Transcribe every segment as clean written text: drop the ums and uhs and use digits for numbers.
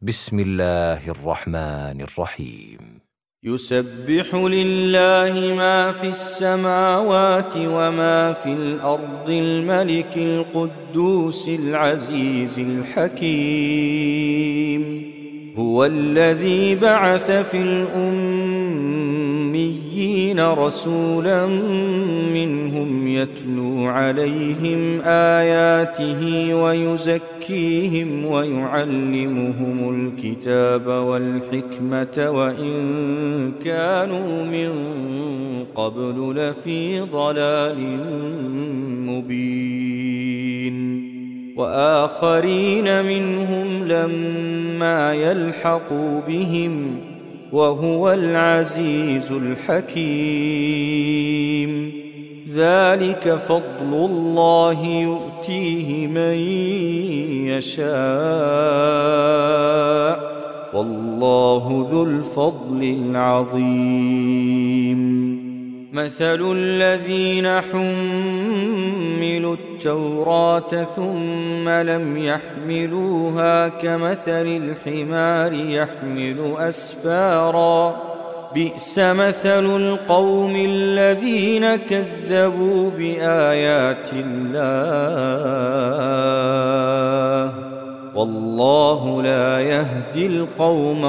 بسم الله الرحمن الرحيم. يسبح لله ما في السماوات وما في الأرض الملك القدوس العزيز الحكيم. هو الذي بعث في الأميين رسولا منهم يتلو عليهم آياته ويزكيهم ويعلمهم الكتاب والحكمة وإن كانوا من قبل لفي ضلال مبين. وآخرين منهم لما يلحقوا بهم وهو العزيز الحكيم. ذلك فضل الله يؤتيه من يشاء والله ذو الفضل العظيم. مثل الذين حملوا التوراة ثم لم يحملوها كمثل الحمار يحمل أسفارا بئس مثل القوم الذين كذبوا بآيات الله والله لا يهدي القوم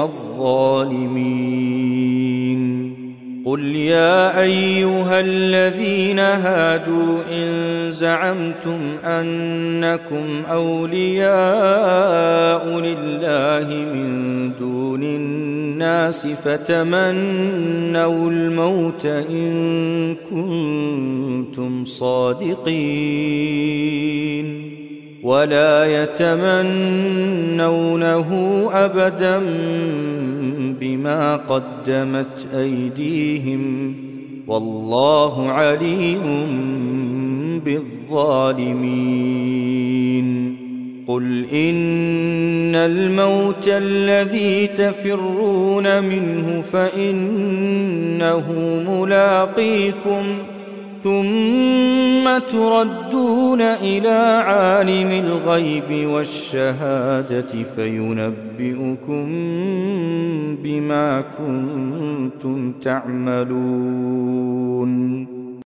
الظالمين. قل يا أيها الذين هادوا إن زعمتم أنكم أولياء لله من دون الناس فتمنوا الموت إن كنتم صادقين ولا يتمنونه أبدا بما قدمت أيديهم والله عليم بالظالمين. قل إن الموت الذي تفرون منه فإنه ملاقيكم ثم تردون إلى عالم الغيب والشهادة فينبئكم بما كنتم تعملون.